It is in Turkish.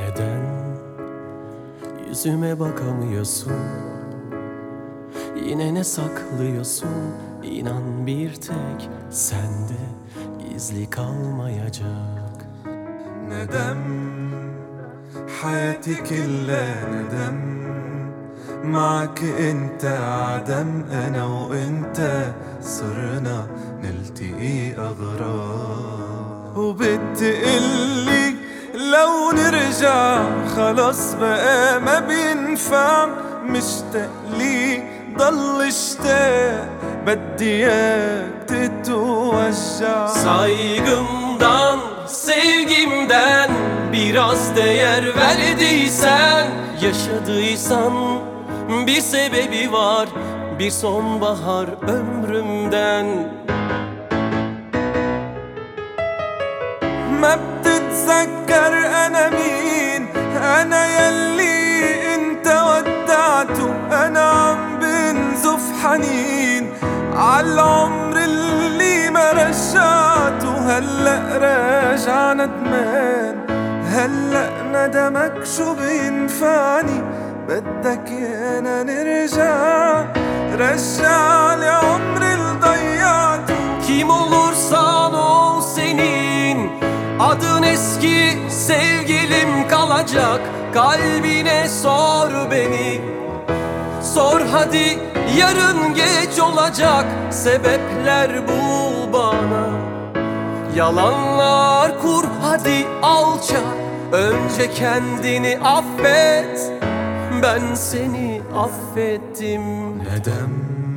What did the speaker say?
Neden yüzüme bakamıyorsun? Yine ne saklıyorsun? İnan bir tek sende gizli kalmayacak. ندم حياتي كلها ندم معك انت عدم انا وانت صرنا نلتقي اغراب وبتقلي لو نرجع خلاص بقى ما بينفع مشتاق لي ضل اشتاق بدي اياك تتوجع Saygımdan, sevgimden biraz değer verdiysen, yaşadıysan bir sebebi var, bir sonbahar ömrümden. ما بتتذكر أنا مين أنا يلي انت ودعته أنا عم بنزف حنين عالعمر اللي ما رجعته هلأ راجع ندمان هلأ ندمك شو بينفعني بدك يانا نرجع رجع لي عمري اللي ضيعته Kim olursan ol senin adın eski sevgilim kalacak. Kalbine sor beni, sor hadi yarın geç olacak. Sebepler bul bana, yalanlar kur hadi alçak. Önce kendini affet, ben seni affettim. ندم